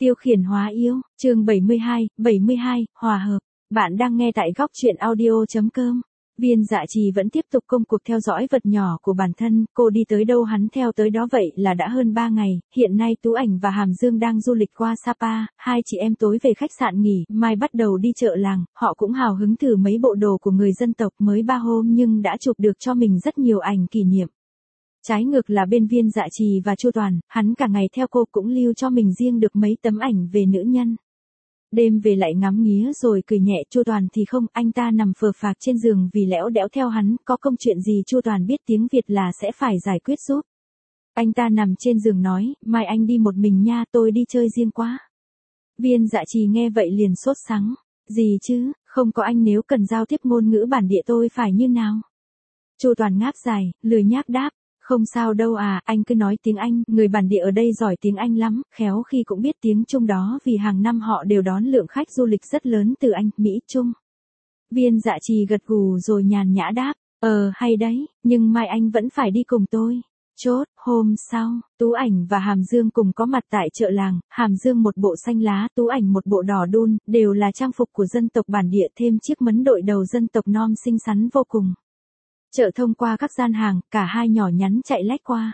Tiêu khiển hóa yêu, chương 72, hòa hợp. Bạn đang nghe tại góc truyện audio.com. Viên Dạ Trì vẫn tiếp tục công cuộc theo dõi vật nhỏ của bản thân, cô đi tới đâu hắn theo tới đó, vậy là đã hơn 3 ngày, hiện nay Tú Ảnh và Hàm Dương đang du lịch qua Sapa, hai chị em tối về khách sạn nghỉ, mai bắt đầu đi chợ làng, họ cũng hào hứng thử mấy bộ đồ của người dân tộc, mới 3 hôm nhưng đã chụp được cho mình rất nhiều ảnh kỷ niệm. Trái ngược là bên Viên Dạ Trì và Chu Toàn, hắn cả ngày theo cô cũng lưu cho mình riêng được mấy tấm ảnh về nữ nhân. Đêm về lại ngắm nghía rồi cười nhẹ. Chu Toàn thì không, anh ta nằm phờ phạc trên giường vì lẽo đẽo theo hắn, có công chuyện gì Chu Toàn biết tiếng Việt là sẽ phải giải quyết giúp. Anh ta nằm trên giường nói, mai anh đi một mình nha, tôi đi chơi riêng quá. Viên Dạ Trì nghe vậy liền sốt sắng, gì chứ, không có anh nếu cần giao tiếp ngôn ngữ bản địa tôi phải như nào? Chu Toàn ngáp dài, lười nhác đáp. Không sao đâu à, anh cứ nói tiếng Anh, người bản địa ở đây giỏi tiếng Anh lắm, khéo khi cũng biết tiếng Trung đó vì hàng năm họ đều đón lượng khách du lịch rất lớn từ Anh, Mỹ, Trung. Viên Dạ Trì gật gù rồi nhàn nhã đáp, hay đấy, nhưng mai anh vẫn phải đi cùng tôi. Chốt, hôm sau, Tú Ảnh và Hàm Dương cùng có mặt tại chợ làng, Hàm Dương một bộ xanh lá, Tú Ảnh một bộ đỏ đun, đều là trang phục của dân tộc bản địa, thêm chiếc mấn đội đầu dân tộc Nom xinh xắn vô cùng. Chợ thông qua các gian hàng, cả hai nhỏ nhắn chạy lách qua.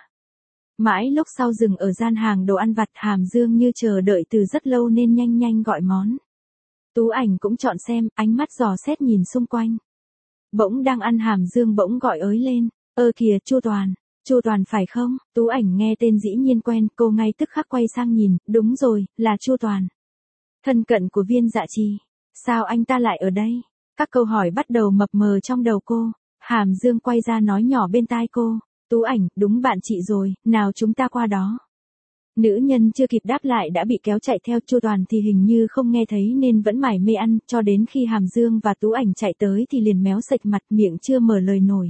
Mãi lúc sau dừng ở gian hàng đồ ăn vặt, Hàm Dương như chờ đợi từ rất lâu nên nhanh nhanh gọi món. Tú Ảnh cũng chọn xem, ánh mắt dò xét nhìn xung quanh. Bỗng đang ăn Hàm Dương bỗng gọi ới lên, kìa Chu Toàn phải không? Tú Ảnh nghe tên dĩ nhiên quen, cô ngay tức khắc quay sang nhìn, đúng rồi, là Chu Toàn. Thân cận của Viên Dạ Trì. Sao anh ta lại ở đây? Các câu hỏi bắt đầu mập mờ trong đầu cô. Hàm Dương quay ra nói nhỏ bên tai cô, Tú Ảnh, đúng bạn chị rồi, nào chúng ta qua đó. Nữ nhân chưa kịp đáp lại đã bị kéo chạy theo. Chu Toàn thì hình như không nghe thấy nên vẫn mải mê ăn, cho đến khi Hàm Dương và Tú Ảnh chạy tới thì liền méo sạch mặt, miệng chưa mở lời nổi.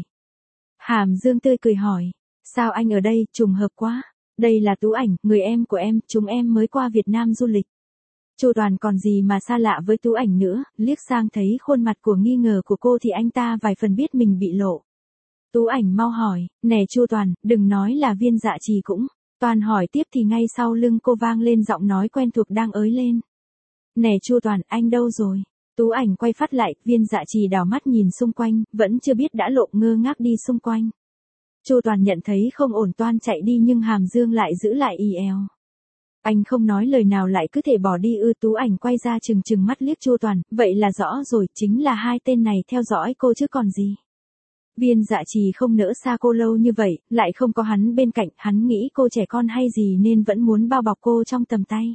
Hàm Dương tươi cười hỏi, sao anh ở đây, trùng hợp quá. Đây là Tú Ảnh, người em của em, chúng em mới qua Việt Nam du lịch. Chu Toàn còn gì mà xa lạ với Tú Ảnh nữa, liếc sang thấy khuôn mặt của nghi ngờ của cô thì anh ta vài phần biết mình bị lộ. Tú Ảnh mau hỏi, nè Chu Toàn, đừng nói là Viên Dạ Trì cũng. Toàn hỏi tiếp thì ngay sau lưng cô vang lên giọng nói quen thuộc đang ới lên. Nè Chu Toàn, anh đâu rồi? Tú Ảnh quay phát lại, Viên Dạ Trì đảo mắt nhìn xung quanh, vẫn chưa biết đã lộ, ngơ ngác đi xung quanh. Chu Toàn nhận thấy không ổn toan chạy đi nhưng Hàm Dương lại giữ lại ì èo. Anh không nói lời nào lại cứ thể bỏ đi ư? Tú Ảnh quay ra trừng mắt liếc Chu Toàn, vậy là rõ rồi, chính là hai tên này theo dõi cô chứ còn gì. Viên Dạ Trì không nỡ xa cô lâu như vậy, lại không có hắn bên cạnh, hắn nghĩ cô trẻ con hay gì nên vẫn muốn bao bọc cô trong tầm tay.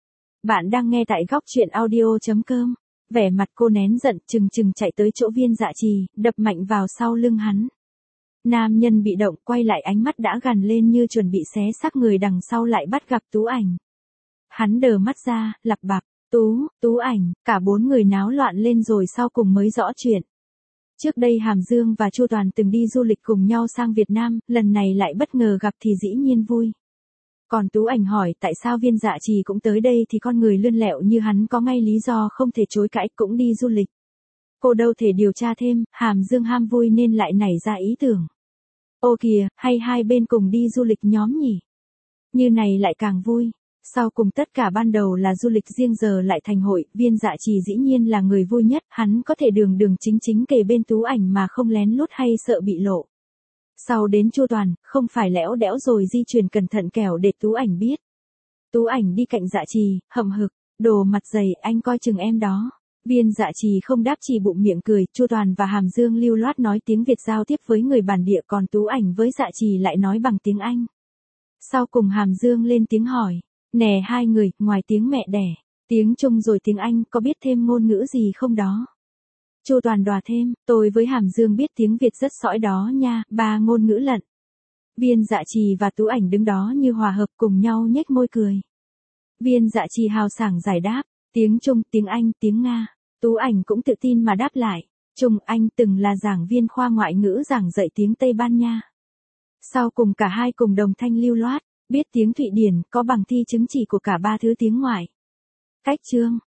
Bạn đang nghe tại góc truyện audio.com. Vẻ mặt cô nén giận, chừng chạy tới chỗ Viên Dạ Trì, đập mạnh vào sau lưng hắn. Nam nhân bị động, quay lại ánh mắt đã gằn lên như chuẩn bị xé xác người đằng sau lại bắt gặp Tú Ảnh. Hắn đờ mắt ra, lặp bặp, Tú Ảnh, cả bốn người náo loạn lên rồi sau cùng mới rõ chuyện. Trước đây Hàm Dương và Chu Toàn từng đi du lịch cùng nhau sang Việt Nam, lần này lại bất ngờ gặp thì dĩ nhiên vui. Còn Tú Ảnh hỏi tại sao Viên Dạ Trì cũng tới đây thì con người lươn lẹo như hắn có ngay lý do không thể chối cãi, cũng đi du lịch. Cô đâu thể điều tra thêm, Hàm Dương ham vui nên lại nảy ra ý tưởng. Ô kìa, hay hai bên cùng đi du lịch nhóm nhỉ? Như này lại càng vui. Sau cùng tất cả ban đầu là du lịch riêng giờ lại thành hội, Viên Dạ Trì dĩ nhiên là người vui nhất, hắn có thể đường chính kề bên Tú Ảnh mà không lén lút hay sợ bị lộ. Sau đến Chu Toàn, không phải lẽo đẽo rồi di chuyển cẩn thận kẻo để Tú Ảnh biết. Tú Ảnh đi cạnh Dạ Trì, hậm hực, đồ mặt dày, anh coi chừng em đó. Viên Dạ Trì không đáp chỉ bụng miệng cười. Chu Toàn và Hàm Dương lưu loát nói tiếng Việt giao tiếp với người bản địa, còn Tú Ảnh với Dạ Trì lại nói bằng tiếng Anh. Sau cùng Hàm Dương lên tiếng hỏi, nè hai người, ngoài tiếng mẹ đẻ, tiếng Trung rồi tiếng Anh, có biết thêm ngôn ngữ gì không đó? Chu Toàn đòi thêm, tôi với Hàm Dương biết tiếng Việt rất sõi đó nha, 3 ngôn ngữ lận. Viên Dạ Trì và Tú Ảnh đứng đó như hòa hợp cùng nhau nhếch môi cười. Viên Dạ Trì hào sảng giải đáp, tiếng Trung, tiếng Anh, tiếng Nga. Tú Ảnh cũng tự tin mà đáp lại, Trung Anh, từng là giảng viên khoa ngoại ngữ giảng dạy tiếng Tây Ban Nha. Sau cùng cả hai cùng đồng thanh lưu loát, biết tiếng Thụy Điển, có bằng thi chứng chỉ của cả 3 thứ tiếng ngoại. Cách chương,